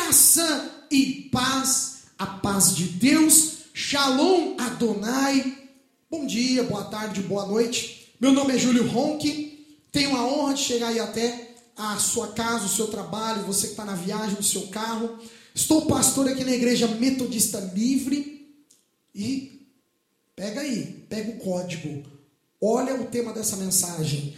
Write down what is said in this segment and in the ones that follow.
Graça e paz, a paz de Deus, Shalom Adonai. Bom dia, boa tarde, boa noite. Meu nome é Júlio Ronque. Tenho a honra de chegar aí até a sua casa, o seu trabalho, você que está na viagem no seu carro. Estou pastor aqui na Igreja Metodista Livre. E pega o código. Olha o tema dessa mensagem.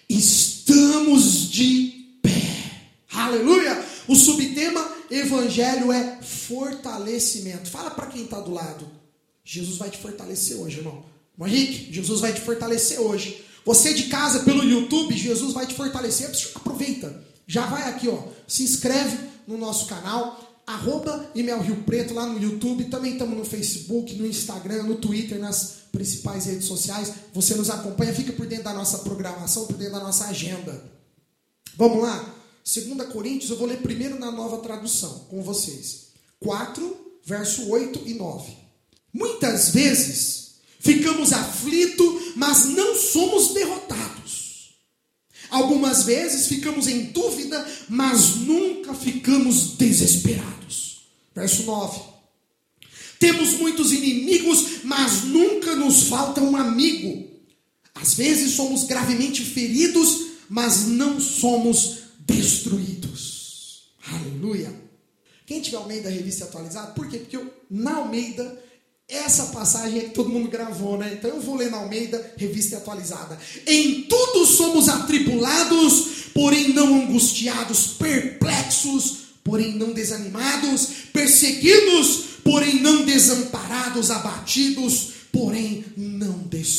Estamos de pé. Aleluia! O subtema, Evangelho é fortalecimento. Fala para quem está do lado. Jesus vai te fortalecer hoje, irmão. Henrique, Jesus vai te fortalecer hoje. Você de casa pelo YouTube, Jesus vai te fortalecer. Aproveita. Já vai aqui, ó. Se inscreve no nosso canal. @ImelRioPreto lá no YouTube. Também estamos no Facebook, no Instagram, no Twitter, nas principais redes sociais. Você nos acompanha, fica por dentro da nossa programação, por dentro da nossa agenda. Vamos lá? 2 Coríntios, eu vou ler primeiro na Nova Tradução com vocês. 4, verso 8 e 9. Muitas vezes ficamos aflitos, mas não somos derrotados. Algumas vezes ficamos em dúvida, mas nunca ficamos desesperados. Verso 9. Temos muitos inimigos, mas nunca nos falta um amigo. Às vezes somos gravemente feridos, mas não somos destruídos. Aleluia. Quem tiver Almeida Revista Atualizada, por quê? Porque na Almeida, essa passagem é que todo mundo gravou, né? Então eu vou ler na Almeida Revista Atualizada. Em tudo somos atribulados, porém não angustiados, perplexos, porém não desanimados, perseguidos, porém não desamparados, abatidos, porém não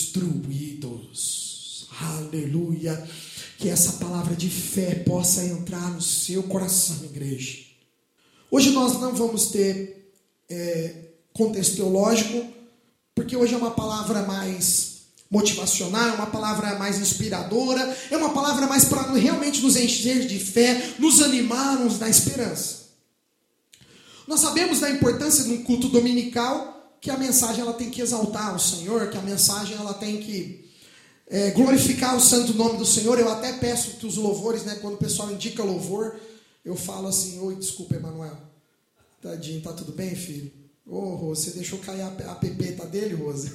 destruídos. Aleluia. Que essa palavra de fé possa entrar no seu coração, igreja. Hoje nós não vamos ter contexto teológico, porque hoje é uma palavra mais motivacional, é uma palavra mais inspiradora, é uma palavra mais para realmente nos encher de fé, nos animar, nos dar esperança. Nós sabemos da importância de um culto dominical, que a mensagem ela tem que exaltar o Senhor, que a mensagem ela tem que glorificar o santo nome do Senhor. Eu até peço que os louvores, né, quando o pessoal indica louvor, eu falo assim: oi, desculpa, Emanuel. Tadinho, tá tudo bem, filho? Ô, Rose, você deixou cair a pepeta dele, Rose?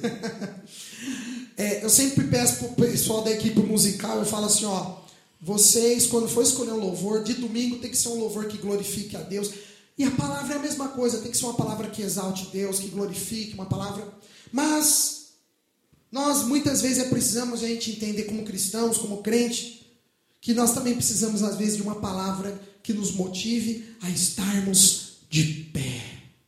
Eu sempre peço pro pessoal da equipe musical, eu falo assim, ó, vocês, quando for escolher um louvor, de domingo tem que ser um louvor que glorifique a Deus. E a palavra é a mesma coisa, tem que ser uma palavra que exalte Deus, que glorifique, uma palavra... Mas nós muitas vezes precisamos a gente entender como cristãos, como crente, que nós também precisamos às vezes de uma palavra que nos motive a estarmos de pé.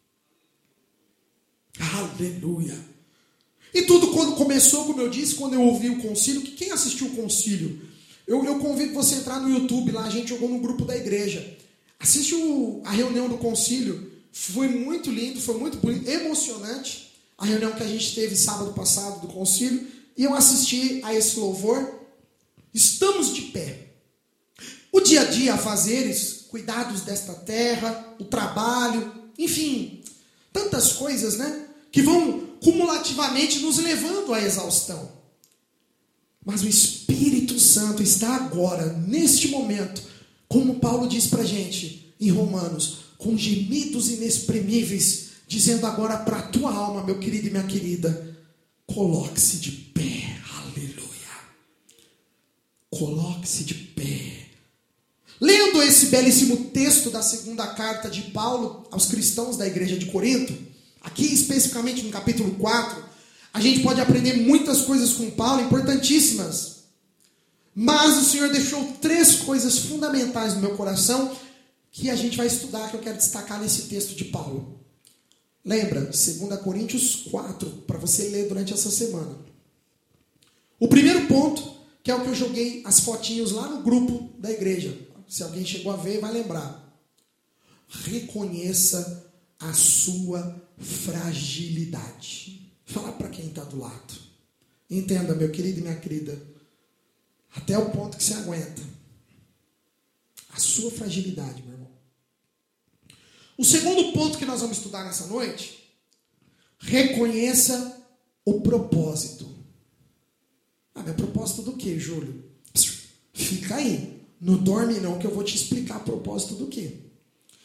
Aleluia. E tudo quando começou, como eu disse, quando eu ouvi o concílio, que quem assistiu o concílio? Eu convido você a entrar no YouTube, lá a gente jogou no grupo da igreja. Assiste a reunião do concílio, foi muito lindo, foi muito bonito, emocionante. A reunião que a gente teve sábado passado do concílio, e eu assisti a esse louvor. Estamos de pé. O dia a dia, afazeres, cuidados desta terra, o trabalho, enfim, tantas coisas, né, que vão cumulativamente nos levando à exaustão. Mas o Espírito Santo está agora, neste momento, como Paulo diz pra gente em Romanos, com gemidos inexprimíveis, dizendo agora para a tua alma, meu querido e minha querida, coloque-se de pé. Aleluia. Coloque-se de pé. Lendo esse belíssimo texto da segunda carta de Paulo aos cristãos da igreja de Corinto, aqui especificamente no capítulo 4, a gente pode aprender muitas coisas com Paulo, importantíssimas. Mas o Senhor deixou 3 coisas fundamentais no meu coração que a gente vai estudar, que eu quero destacar nesse texto de Paulo. Lembra, 2 Coríntios 4, para você ler durante essa semana. O primeiro ponto, que é o que eu joguei as fotinhos lá no grupo da igreja. Se alguém chegou a ver, vai lembrar. Reconheça a sua fragilidade. Fala para quem está do lado. Entenda, meu querido e minha querida, até o ponto que você aguenta. A sua fragilidade, meu irmão. O segundo ponto que nós vamos estudar nessa noite, reconheça o propósito. Mas propósito do quê, Júlio? Fica aí. Não dorme não, que eu vou te explicar propósito do quê.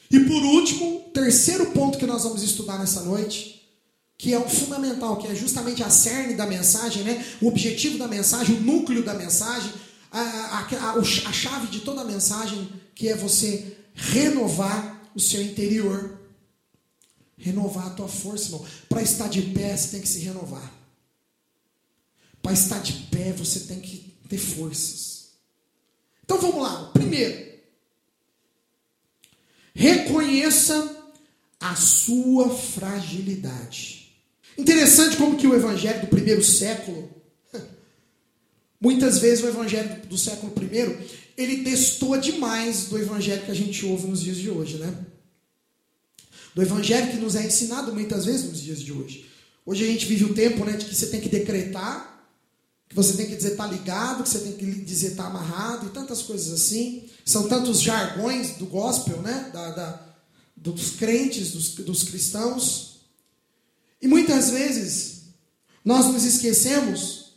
E por último, terceiro ponto que nós vamos estudar nessa noite, que é o fundamental, que é justamente a cerne da mensagem, né? O objetivo da mensagem, o núcleo da mensagem, a chave de toda a mensagem, que é você renovar o seu interior. Renovar a tua força, irmão. Para estar de pé, você tem que se renovar. Para estar de pé, você tem que ter forças. Então vamos lá. Primeiro, reconheça a sua fragilidade. Interessante como que o evangelho do primeiro século, muitas vezes o evangelho do século I, ele destoa demais do evangelho que a gente ouve nos dias de hoje, né? Do evangelho que nos é ensinado muitas vezes nos dias de hoje. Hoje a gente vive o tempo, né, de que você tem que decretar, que você tem que dizer tá ligado, que você tem que dizer tá amarrado, e tantas coisas assim. São tantos jargões do gospel, né, dos crentes, dos cristãos. E muitas vezes nós nos esquecemos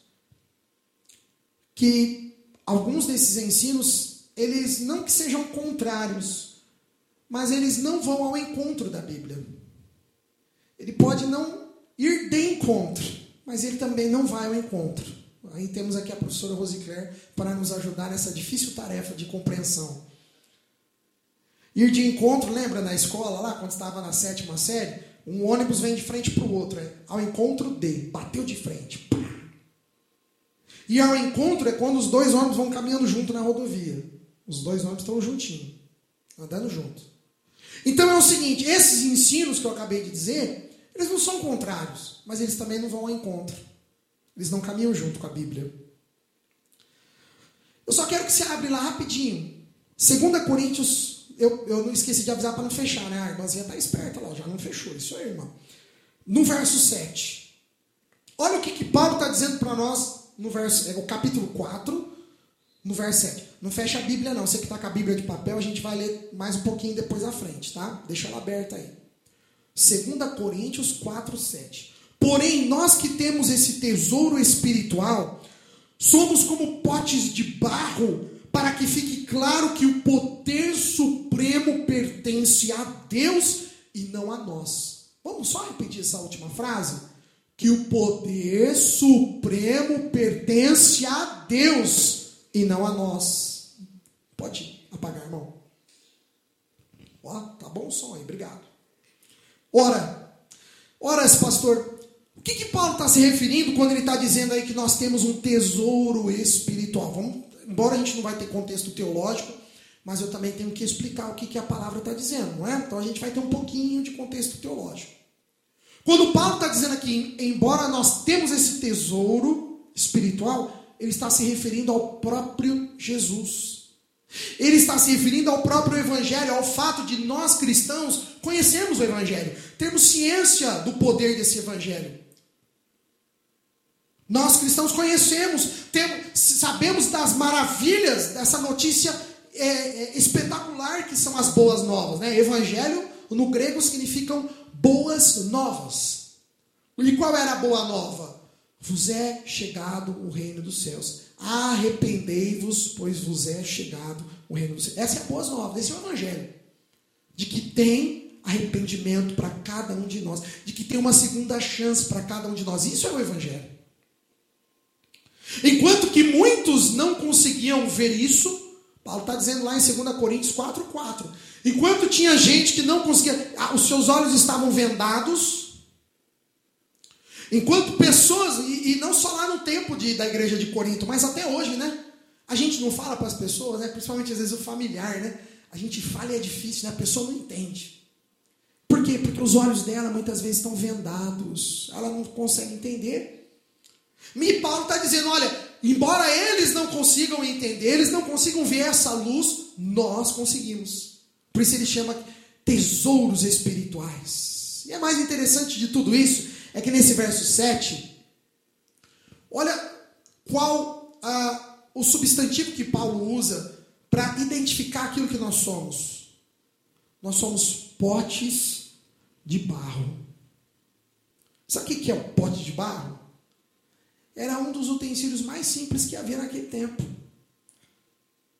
que alguns desses ensinos, eles não que sejam contrários, mas eles não vão ao encontro da Bíblia. Ele pode não ir de encontro, mas ele também não vai ao encontro. Aí temos aqui a professora Rosicler para nos ajudar nessa difícil tarefa de compreensão. Ir de encontro, lembra na escola lá, quando estava na 7ª série? Um ônibus vem de frente para o outro, ao encontro de, bateu de frente. Pá. E ao encontro é quando os dois ônibus vão caminhando junto na rodovia. Os dois ônibus estão juntinhos, andando junto. Então é o seguinte, esses ensinos que eu acabei de dizer, eles não são contrários, mas eles também não vão ao encontro. Eles não caminham junto com a Bíblia. Eu só quero que você abra lá rapidinho. 2 Coríntios, eu não esqueci de avisar para não fechar, né? A irmãzinha está esperta lá, já não fechou. Isso aí, irmão. No verso 7. Olha o que Paulo está dizendo para nós no verso, o capítulo 4, no verso 7. Não fecha a Bíblia não. Você que está com a Bíblia de papel, a gente vai ler mais um pouquinho depois à frente, tá? Deixa ela aberta aí. 2 Coríntios 4, 7. Porém, nós que temos esse tesouro espiritual, somos como potes de barro, para que fique claro que o poder supremo pertence a Deus e não a nós. Vamos só repetir essa última frase? Que o poder supremo pertence a Deus e não a nós. Pode apagar, irmão. Ó, tá bom o som aí, obrigado. Ora, esse pastor, o que Paulo está se referindo quando ele está dizendo aí que nós temos um tesouro espiritual? Embora a gente não vai ter contexto teológico, mas eu também tenho que explicar o que a palavra está dizendo, não é? Então a gente vai ter um pouquinho de contexto teológico. Quando Paulo está dizendo aqui, embora nós temos esse tesouro espiritual, ele está se referindo ao próprio Jesus. Ele está se referindo ao próprio Evangelho, ao fato de nós cristãos conhecermos o Evangelho, termos ciência do poder desse Evangelho. Nós cristãos conhecemos, sabemos das maravilhas dessa notícia espetacular que são as boas novas, né? Evangelho, no grego, significam boas novas. E qual era a boa nova? Vos é chegado o reino dos céus. Arrependei-vos, pois vos é chegado o reino dos céus. Essa é a boa nova, esse é o Evangelho. De que tem arrependimento para cada um de nós. De que tem uma segunda chance para cada um de nós. Isso é o Evangelho. Enquanto que muitos não conseguiam ver isso, Paulo está dizendo lá em 2 Coríntios 4:4. Enquanto tinha gente que não conseguia, os seus olhos estavam vendados. Enquanto pessoas, e não só lá no tempo da igreja de Corinto, mas até hoje, né? A gente não fala para as pessoas, né? Principalmente às vezes o familiar, né? A gente fala e é difícil, né? A pessoa não entende. Por quê? Porque os olhos dela muitas vezes estão vendados. Ela não consegue entender. E Paulo está dizendo, olha, embora eles não consigam entender, eles não consigam ver essa luz, nós conseguimos. Por isso ele chama tesouros espirituais. E é mais interessante de tudo isso, é que nesse verso 7, olha qual o substantivo que Paulo usa para identificar aquilo que nós somos. Nós somos potes de barro. Sabe o que é o pote de barro? Era um dos utensílios mais simples que havia naquele tempo.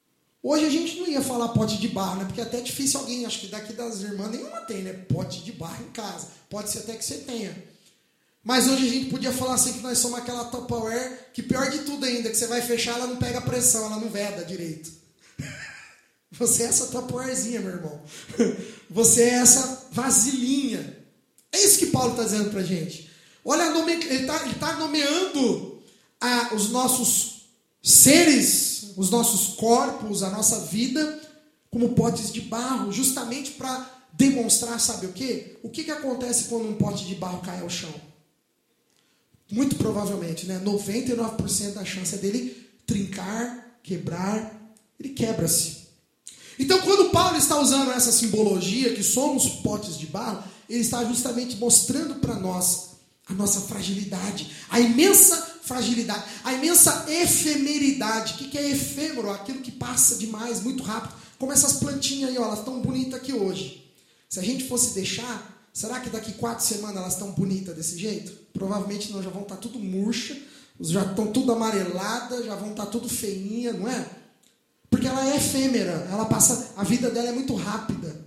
Hoje a gente não ia falar pote de barro, né? Porque é até difícil alguém, acho que daqui das irmãs nenhuma tem, né? Pote de barro em casa. Pode ser até que você tenha. Mas hoje a gente podia falar assim que nós somos aquela Tupperware, que pior de tudo ainda, que você vai fechar, ela não pega pressão, ela não veda direito. Você é essa Tupperwarezinha, meu irmão. Você é essa vasilhinha. É isso que Paulo está dizendo para a gente. Olha, ele está nomeando os nossos seres, os nossos corpos, a nossa vida, como potes de barro, justamente para demonstrar, sabe o quê? O que acontece quando um pote de barro cai ao chão? Muito provavelmente, né? 99% da chance é dele trincar, quebrar, ele quebra-se. Então, quando Paulo está usando essa simbologia, que somos potes de barro, ele está justamente mostrando para nós a nossa fragilidade, a imensa fragilidade, a imensa efemeridade. O que é efêmero? Aquilo que passa demais, muito rápido. Como essas plantinhas aí, ó, elas estão bonitas aqui hoje. Se a gente fosse deixar, será que daqui 4 semanas elas estão bonitas desse jeito? Provavelmente não, já vão estar tudo murcha, já estão tudo amareladas, já vão estar tudo feinha, não é? Porque ela é efêmera, ela passa, a vida dela é muito rápida.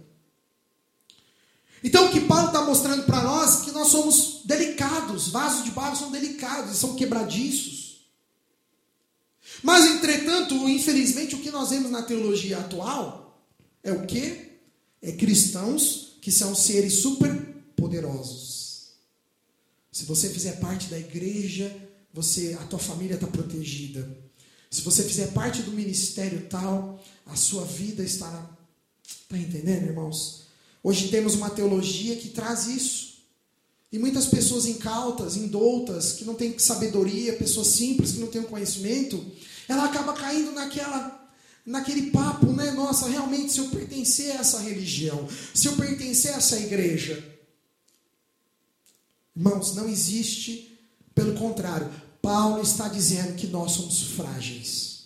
Então o que Paulo está mostrando para nós é que nós somos delicados, vasos de barro são delicados, são quebradiços. Mas entretanto, infelizmente, o que nós vemos na teologia atual é o quê? É cristãos que são seres super poderosos. Se você fizer parte da igreja, a tua família está protegida. Se você fizer parte do ministério tal, a sua vida estará... Está entendendo, irmãos? Hoje temos uma teologia que traz isso. E muitas pessoas incautas, indoutas, que não têm sabedoria, pessoas simples, que não têm conhecimento, ela acaba caindo naquele papo, né? Nossa, realmente, se eu pertencer a essa religião, se eu pertencer a essa igreja... Irmãos, não existe, pelo contrário, Paulo está dizendo que nós somos frágeis.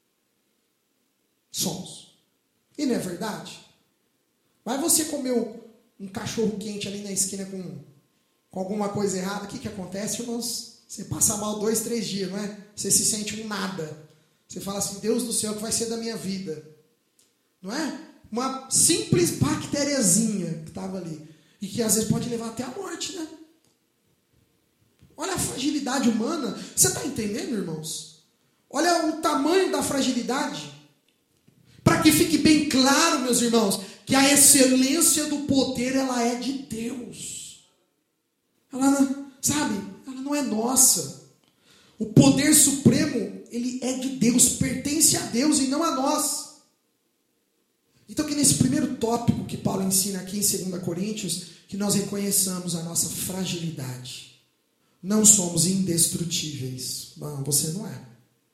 Somos. E não é verdade? Vai você comer um cachorro quente ali na esquina com alguma coisa errada, o que acontece, irmãos? Você passa mal 2, 3 dias, não é? Você se sente um nada. Você fala assim, Deus do céu, o que vai ser da minha vida? Não é? Uma simples bactériazinha que estava ali. E que às vezes pode levar até a morte, né? Olha a fragilidade humana. Você está entendendo, irmãos? Olha o tamanho da fragilidade. Para que fique bem claro, meus irmãos, que a excelência do poder, ela é de Deus. Ela, sabe, ela não é nossa. O poder supremo, ele é de Deus, pertence a Deus e não a nós. Então que nesse primeiro tópico que Paulo ensina aqui em 2 Coríntios, que nós reconheçamos a nossa fragilidade. Não somos indestrutíveis. Não, você não é.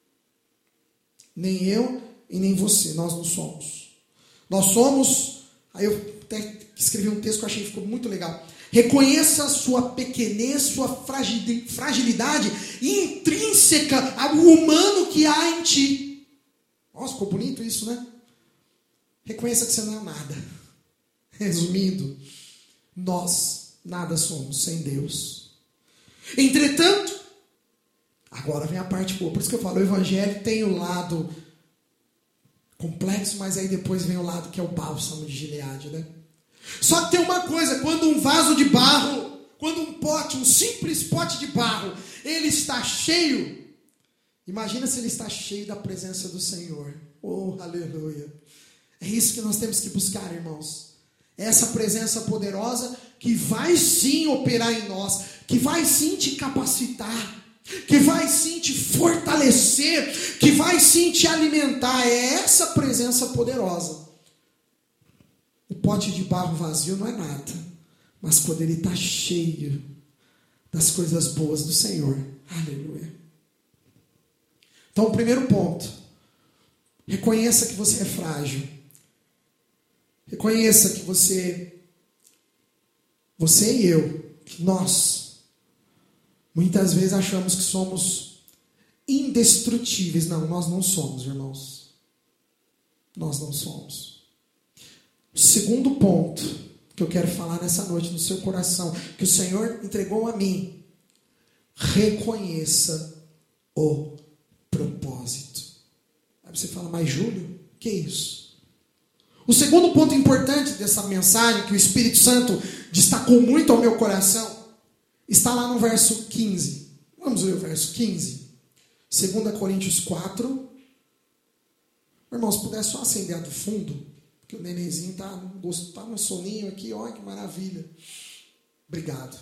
Nem eu e nem você, nós não somos. Nós somos, aí eu até escrevi um texto que eu achei que ficou muito legal. Reconheça a sua pequenez, sua fragilidade intrínseca ao humano que há em ti. Nossa, ficou bonito isso, né? Reconheça que você não é nada. Resumindo, nós nada somos sem Deus. Entretanto, agora vem a parte boa. Por isso que eu falo, o evangelho tem o lado complexo, mas aí depois vem o lado que é o bálsamo de Gileade, né? Só que tem uma coisa, quando um vaso de barro, quando um pote, um simples pote de barro, ele está cheio, imagina se ele está cheio da presença do Senhor. Oh, aleluia. É isso que nós temos que buscar, irmãos. Essa presença poderosa que vai sim operar em nós, que vai sim te capacitar, que vai sim te fortalecer, que vai sim te alimentar. É essa presença poderosa. O pote de barro vazio não é nada, mas quando ele está cheio das coisas boas do Senhor. Aleluia. Então, o primeiro ponto, reconheça que você é frágil. Reconheça que você e eu, que nós, muitas vezes achamos que somos indestrutíveis. Não, nós não somos, irmãos. Nós não somos. O segundo ponto que eu quero falar nessa noite no seu coração, que o Senhor entregou a mim. Reconheça o propósito. Aí você fala, mas Júlio, Que isso? O segundo ponto importante dessa mensagem, que o Espírito Santo destacou muito ao meu coração, está lá no verso 15. Vamos ler o verso 15. 2 Coríntios 4. Irmão, se puder só acender a do fundo, porque o nenenzinho está no soninho aqui, olha que maravilha. Obrigado.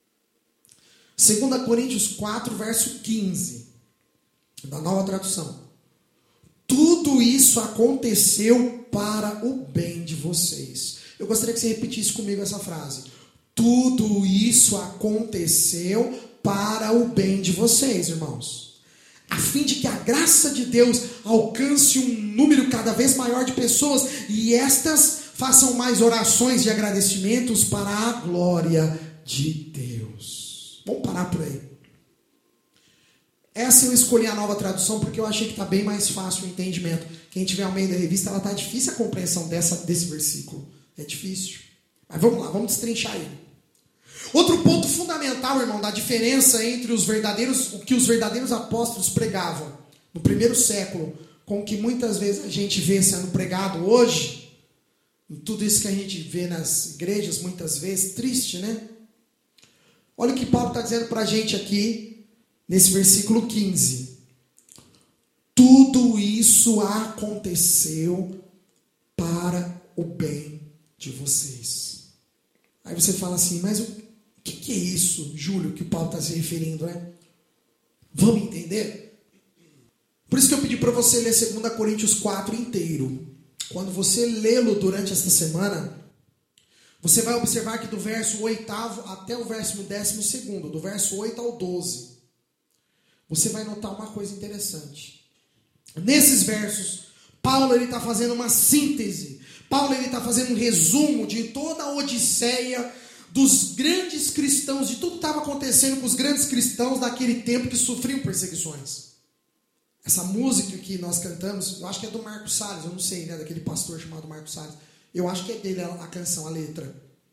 2 Coríntios 4, verso 15, da Nova Tradução. Tudo isso aconteceu para o bem de vocês. Eu gostaria que você repetisse comigo essa frase. Tudo isso aconteceu para o bem de vocês, irmãos. A fim de que a graça de Deus alcance um número cada vez maior de pessoas e estas façam mais orações de agradecimentos para a glória de Deus. Vamos parar por aí. Essa eu escolhi a Nova Tradução porque eu achei que está bem mais fácil o entendimento. Quem tiver ao meio da revista, ela está difícil a compreensão desse versículo. É difícil. Mas vamos lá, vamos destrinchar ele. Outro ponto fundamental, irmão, da diferença entre o que os verdadeiros apóstolos pregavam no primeiro século, com o que muitas vezes a gente vê sendo pregado hoje, em tudo isso que a gente vê nas igrejas, muitas vezes, triste, né? Olha o que Paulo está dizendo para a gente aqui, nesse versículo 15. Tudo isso aconteceu para o bem de vocês. Aí você fala assim, mas o que é isso, Júlio, que o Paulo está se referindo, né? Vamos entender? Por isso que eu pedi para você ler 2 Coríntios 4 inteiro. Quando você lê-lo durante esta semana, você vai observar que do verso 8º até o verso 12º, do verso 8 ao 12, você vai notar uma coisa interessante. Nesses versos, Paulo está fazendo uma síntese. Paulo está fazendo um resumo de toda a odisseia dos grandes cristãos, de tudo que estava acontecendo com os grandes cristãos daquele tempo que sofriam perseguições. Essa música que nós cantamos, eu acho que é do Marcos Salles, eu não sei, né, daquele pastor chamado Marcos Salles. Eu acho que é dele a canção, a letra.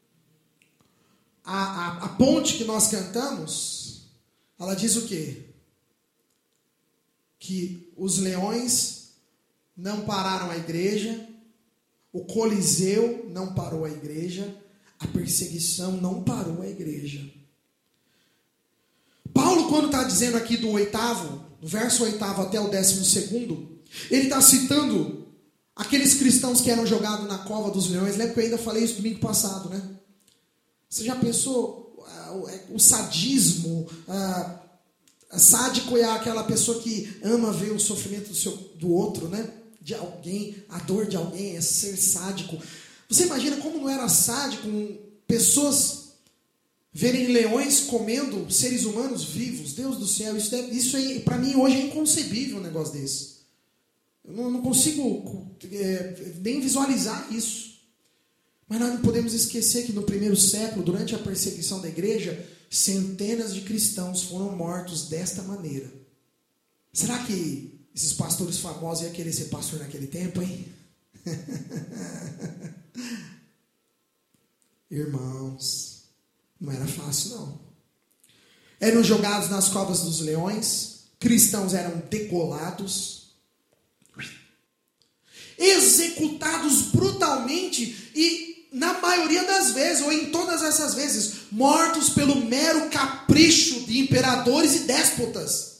A ponte que nós cantamos, ela diz o quê? Que os leões não pararam a igreja, o Coliseu não parou a igreja, a perseguição não parou a igreja. Paulo, quando está dizendo aqui do 8º, do verso 8º até o 12º, ele está citando aqueles cristãos que eram jogados na cova dos leões. Lembra que eu ainda falei isso domingo passado, né? Você já pensou o sadismo? Sádico é aquela pessoa que ama ver o sofrimento do outro, né? De alguém, a dor de alguém é ser sádico. Você imagina como não era sádico pessoas verem leões comendo seres humanos vivos? Deus do céu, isso para mim hoje é inconcebível um negócio desse. Eu não consigo nem visualizar isso. Mas nós não podemos esquecer que no primeiro século, durante a perseguição da igreja, centenas de cristãos foram mortos desta maneira. Será que esses pastores famosos iam querer ser pastor naquele tempo, hein? Irmãos, não era fácil, não. Eram jogados nas covas dos leões, cristãos eram degolados, executados brutalmente e, na maioria das vezes, ou em todas essas vezes, mortos pelo mero capricho de imperadores e déspotas.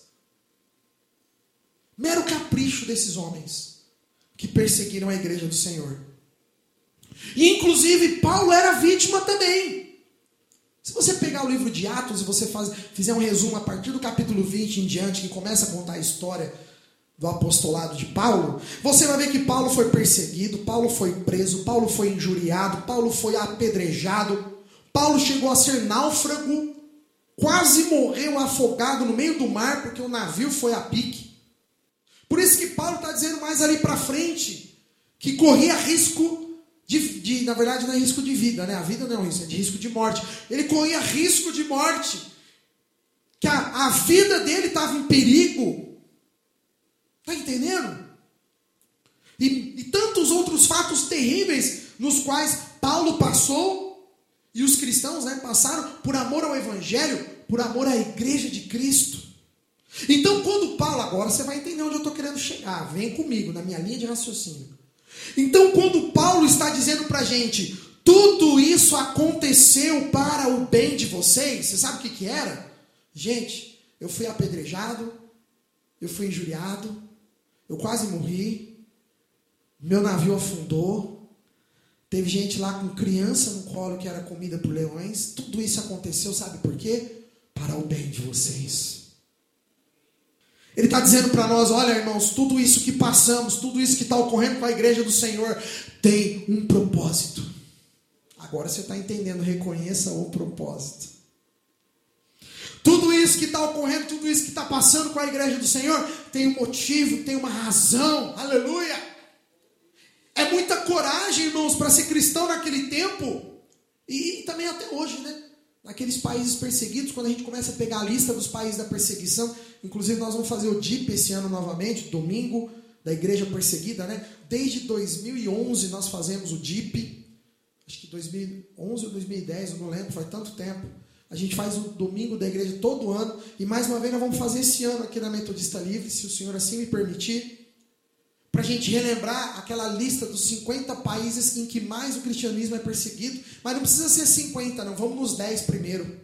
Mero capricho desses homens que perseguiram a igreja do Senhor. E inclusive Paulo era vítima também. Se você pegar o livro de Atos e você fizer um resumo a partir do capítulo 20 em diante, que começa a contar a história do apostolado de Paulo, você vai ver que Paulo foi perseguido, Paulo foi preso, Paulo foi injuriado, Paulo foi apedrejado, Paulo chegou a ser náufrago, quase morreu afogado no meio do mar porque o navio foi a pique. Por isso que Paulo está dizendo mais ali para frente que corria risco na verdade não é risco de vida, né? A vida não é isso, é de risco de morte. Ele corria risco de morte, que a vida dele estava em perigo. Está entendendo? E tantos outros fatos terríveis nos quais Paulo passou e os cristãos, né, passaram por amor ao Evangelho, por amor à igreja de Cristo. Então, quando Paulo, agora você vai entender onde eu estou querendo chegar. Vem comigo, na minha linha de raciocínio. Então, quando Paulo está dizendo para a gente, tudo isso aconteceu para o bem de vocês, você sabe o que era? Gente, eu fui apedrejado, eu fui injuriado, eu quase morri, meu navio afundou, teve gente lá com criança no colo que era comida por leões, tudo isso aconteceu, sabe por quê? Para o bem de vocês. Ele está dizendo para nós, olha irmãos, tudo isso que passamos, tudo isso que está ocorrendo com a igreja do Senhor, tem um propósito. Agora você está entendendo, reconheça o propósito. Tudo isso que está ocorrendo, tudo isso que está passando com a igreja do Senhor, tem um motivo, tem uma razão, aleluia. É muita coragem, irmãos, para ser cristão naquele tempo, e também até hoje, né? Naqueles países perseguidos, quando a gente começa a pegar a lista dos países da perseguição, inclusive nós vamos fazer o DIP esse ano novamente, domingo da igreja perseguida, né? Desde 2011 nós fazemos o DIP, acho que 2011 ou 2010, eu não lembro, faz tanto tempo. A gente faz o domingo da igreja todo ano, e mais uma vez nós vamos fazer esse ano aqui na Metodista Livre, se o Senhor assim me permitir, para a gente relembrar aquela lista dos 50 países em que mais o cristianismo é perseguido, mas não precisa ser 50 não, vamos nos 10 primeiro.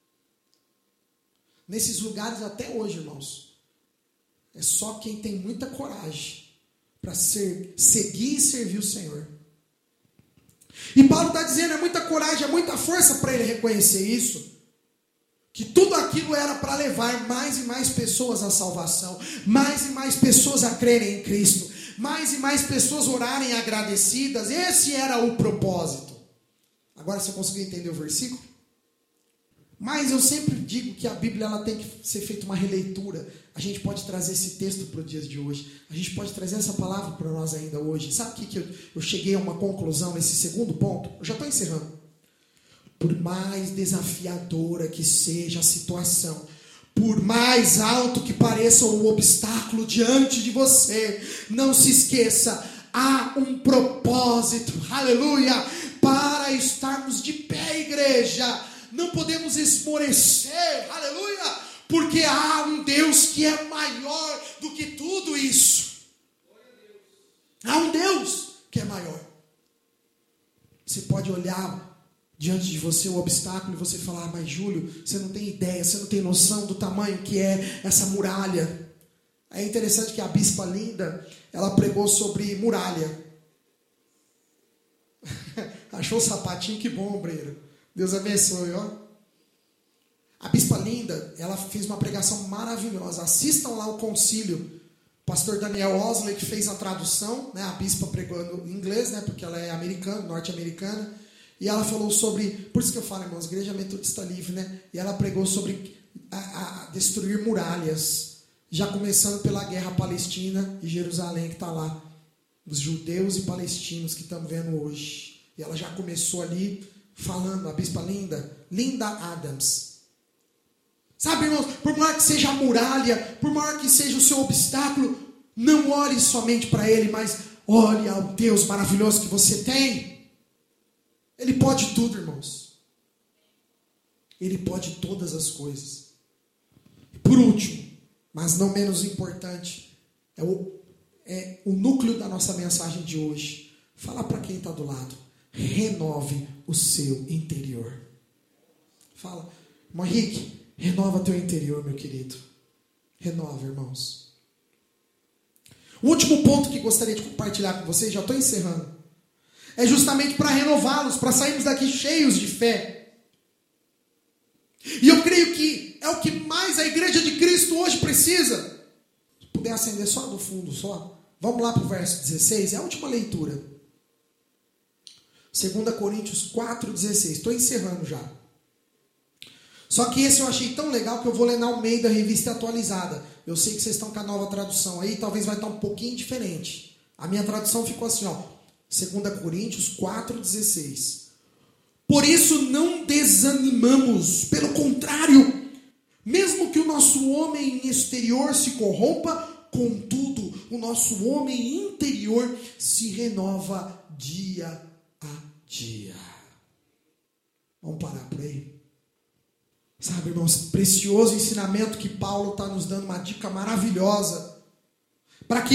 Nesses lugares até hoje, irmãos, é só quem tem muita coragem para seguir e servir o Senhor. E Paulo está dizendo, é muita coragem, é muita força para ele reconhecer isso, que tudo aquilo era para levar mais e mais pessoas à salvação, mais e mais pessoas a crerem em Cristo, mais e mais pessoas orarem agradecidas. Esse era o propósito. Agora você conseguiu entender o versículo? Mas eu sempre digo que a Bíblia ela tem que ser feita uma releitura. A gente pode trazer esse texto para os dias de hoje. A gente pode trazer essa palavra para nós ainda hoje. Sabe o que eu cheguei a uma conclusão nesse segundo ponto? Eu já estou encerrando. Por mais desafiadora que seja a situação, por mais alto que pareça o obstáculo diante de você, não se esqueça, há um propósito, aleluia, para estarmos de pé, igreja. Não podemos esmorecer, aleluia, porque há um Deus que é maior do que tudo isso. Há um Deus que é maior. Você pode olhar diante de você o obstáculo e você falar, mas Júlio, você não tem ideia, você não tem noção do tamanho que é essa muralha. É interessante que a Bispa Linda, ela pregou sobre muralha. Achou o sapatinho? Que bom, obreiro. Deus abençoe, ó. A Bispa Linda, ela fez uma pregação maravilhosa. Assistam lá o concílio. O pastor Daniel Osley que fez a tradução, né? A bispa pregando em inglês, né? Porque ela é americana, norte-americana. E ela falou sobre, por isso que eu falo, irmãos, Igreja Metodista Livre, né? E ela pregou sobre a destruir muralhas, já começando pela guerra Palestina e Jerusalém que está lá, os judeus e palestinos que estamos vendo hoje. E ela já começou ali falando, a Bispa Linda Adams. Sabe, irmãos, por maior que seja a muralha, por maior que seja o seu obstáculo, não olhe somente para ele, mas olhe ao Deus maravilhoso que você tem. Ele pode tudo, irmãos. Ele pode todas as coisas. Por último, mas não menos importante, é o núcleo da nossa mensagem de hoje. Fala para quem está do lado. Renove o seu interior. Fala, irmão Henrique, renova teu interior, meu querido. Renova, irmãos. O último ponto que gostaria de compartilhar com vocês, já estou encerrando, é justamente para renová-los, para sairmos daqui cheios de fé. E eu creio que é o que mais a igreja de Cristo hoje precisa. Se puder acender só do fundo, só. Vamos lá para o verso 16, é a última leitura. 2 Coríntios 4,16. Estou encerrando já. Só que esse eu achei tão legal que eu vou ler na Almeida, Revista Atualizada. Eu sei que vocês estão com a nova tradução aí, talvez vai estar um pouquinho diferente. A minha tradução ficou assim, ó. 2 Coríntios 4,16. Por isso não desanimamos, pelo contrário, mesmo que o nosso homem exterior se corrompa, contudo, o nosso homem interior se renova dia a dia. Vamos parar por aí. Sabe, irmãos, precioso ensinamento que Paulo está nos dando, uma dica maravilhosa, para que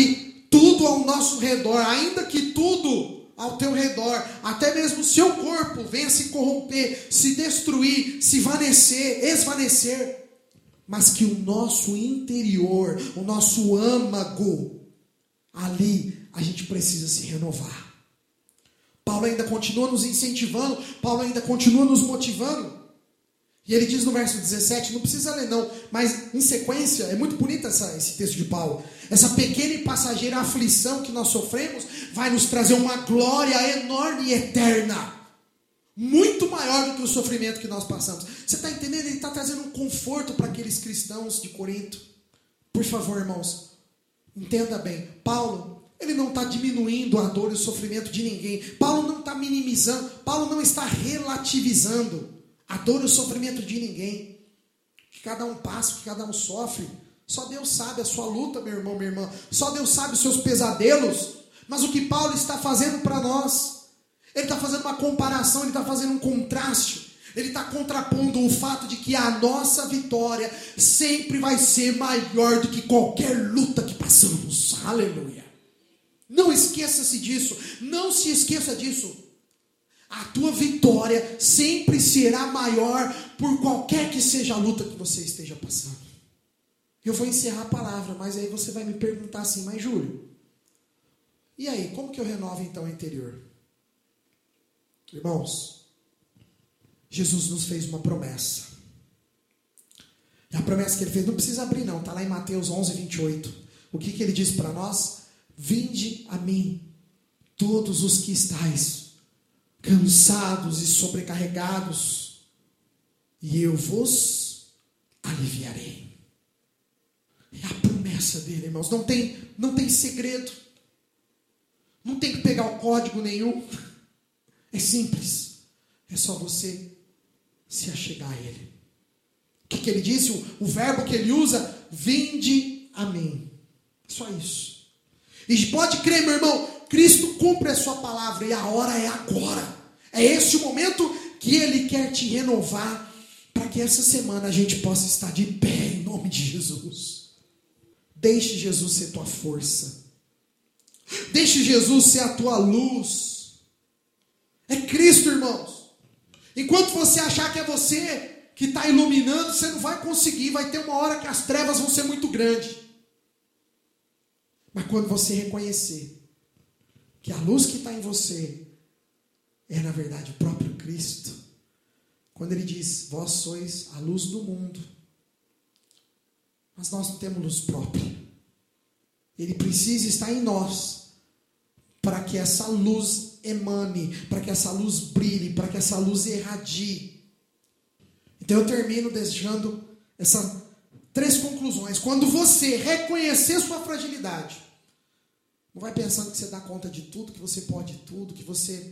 tudo ao nosso redor, ainda que tudo ao teu redor, até mesmo o seu corpo venha se corromper, se destruir, se esvanecer, mas que o nosso interior, o nosso âmago, ali a gente precisa se renovar. Paulo ainda continua nos incentivando, Paulo ainda continua nos motivando. E ele diz no verso 17, não precisa ler não, mas em sequência, é muito bonito esse texto de Paulo. Essa pequena e passageira aflição que nós sofremos vai nos trazer uma glória enorme e eterna. Muito maior do que o sofrimento que nós passamos. Você está entendendo? Ele está trazendo um conforto para aqueles cristãos de Corinto. Por favor, irmãos, entenda bem. Paulo, ele não está diminuindo a dor e o sofrimento de ninguém. Paulo não está minimizando. Paulo não está relativizando a dor e o sofrimento de ninguém. Que cada um passa, que cada um sofre. Só Deus sabe a sua luta, meu irmão, minha irmã. Só Deus sabe os seus pesadelos. Mas o que Paulo está fazendo para nós? Ele está fazendo uma comparação, ele está fazendo um contraste. Ele está contrapondo o fato de que a nossa vitória sempre vai ser maior do que qualquer luta que passamos. Aleluia. Não esqueça-se disso. Não se esqueça disso. A tua vitória sempre será maior por qualquer que seja a luta que você esteja passando. Eu vou encerrar a palavra, mas aí você vai me perguntar assim, mas Júlio, e aí, como que eu renovo então o interior? Irmãos, Jesus nos fez uma promessa. E a promessa que ele fez, não precisa abrir não, está lá em Mateus 11, 28. O que ele disse para nós? Vinde a mim, todos os que estáis cansados e sobrecarregados, e eu vos aliviarei. É a promessa dele, irmãos. Não tem segredo. Não tem que pegar o código nenhum. É simples. É só você se achegar a ele. O que ele disse? O verbo que ele usa, vinde a mim. Só isso. E pode crer, meu irmão, Cristo cumpre a sua palavra e a hora é agora. É esse o momento que Ele quer te renovar para que essa semana a gente possa estar de pé em nome de Jesus. Deixe Jesus ser tua força. Deixe Jesus ser a tua luz. É Cristo, irmãos. Enquanto você achar que é você que está iluminando, você não vai conseguir. Vai ter uma hora que as trevas vão ser muito grandes. Mas quando você reconhecer que a luz que está em você é na verdade o próprio Cristo, quando ele diz, vós sois a luz do mundo, mas nós não temos luz própria, ele precisa estar em nós, para que essa luz emane, para que essa luz brilhe, para que essa luz irradie. Então eu termino deixando essas 3 conclusões. Quando você reconhecer sua fragilidade, não vai pensando que você dá conta de tudo, que você pode tudo, que você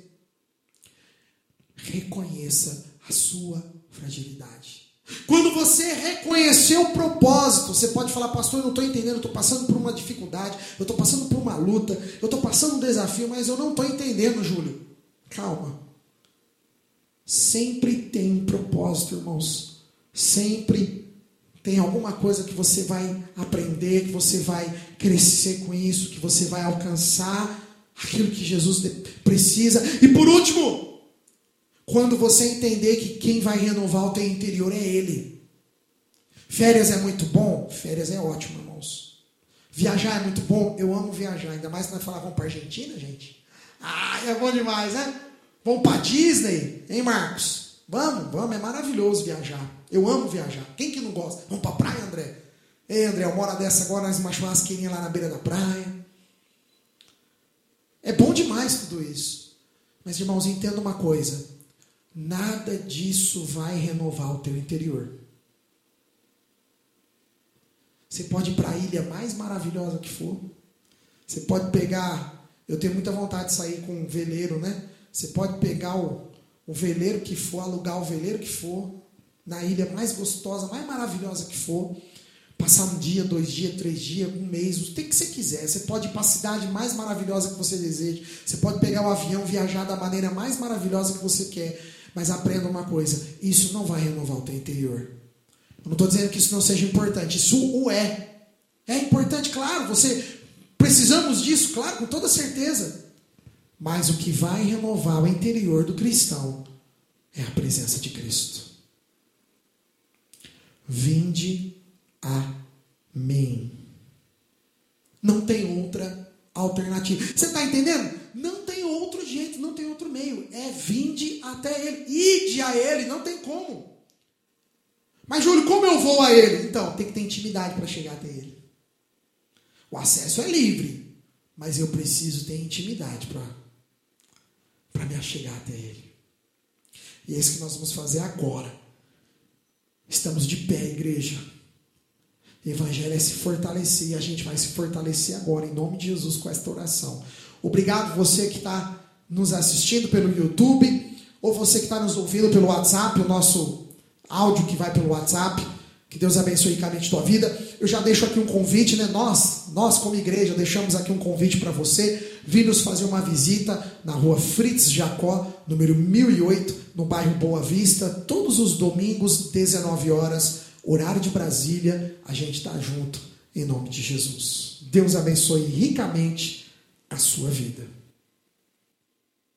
reconheça a sua fragilidade. Quando você reconhecer o propósito, você pode falar, pastor, eu não estou entendendo, eu estou passando por uma dificuldade, eu estou passando por uma luta, eu estou passando um desafio, mas eu não estou entendendo, Júlio. Calma. Sempre tem um propósito, irmãos. Sempre tem alguma coisa que você vai aprender, que você vai crescer com isso, que você vai alcançar aquilo que Jesus precisa. E por último, quando você entender que quem vai renovar o teu interior é Ele. Férias é muito bom? Férias é ótimo, irmãos. Viajar é muito bom? Eu amo viajar. Ainda mais que nós falamos, vamos para a Argentina, gente? Ah, é bom demais, né? Vamos para Disney, hein, Marcos? Vamos, é maravilhoso viajar. Eu amo viajar. Quem que não gosta? Vamos para a praia, André? Ei, André, uma hora dessa agora, nós uma churrasqueirinha lá na beira da praia. É bom demais tudo isso. Mas, irmãos, entenda uma coisa. Nada disso vai renovar o teu interior. Você pode ir para a ilha mais maravilhosa que for. Você pode pegar... Eu tenho muita vontade de sair com um veleiro, né? Você pode pegar o veleiro que for, alugar o veleiro que for, na ilha mais gostosa, mais maravilhosa que for, passar 1 dia, 2 dias, 3 dias, 1 mês, o tempo que você quiser. Você pode ir para a cidade mais maravilhosa que você deseja. Você pode pegar o avião, viajar da maneira mais maravilhosa que você quer. Mas aprenda uma coisa, isso não vai renovar o teu interior. Eu não estou dizendo que isso não seja importante, isso o é. É importante, claro, você Precisamos disso, claro, com toda certeza. Mas o que vai renovar o interior do cristão é a presença de Cristo. Vinde a mim. Não tem outra alternativa. Você está entendendo? Não tem outro jeito, não tem outro meio. É vinde até Ele. Ide a Ele, não tem como. Mas, Júlio, como eu vou a Ele? Então, tem que ter intimidade para chegar até Ele. O acesso é livre, mas eu preciso ter intimidade para me achegar até Ele. E é isso que nós vamos fazer agora. Estamos de pé, igreja. O evangelho é se fortalecer, e a gente vai se fortalecer agora, em nome de Jesus, com esta oração. Obrigado você que está nos assistindo pelo YouTube, ou você que está nos ouvindo pelo WhatsApp, o nosso áudio que vai pelo WhatsApp. Que Deus abençoe ricamente a tua vida. Eu já deixo aqui um convite, né? Nós como igreja, deixamos aqui um convite para você vir nos fazer uma visita na rua Fritz Jacó, número 1008, no bairro Boa Vista, todos os domingos, 19 horas, horário de Brasília. A gente está junto, em nome de Jesus. Deus abençoe ricamente a sua vida.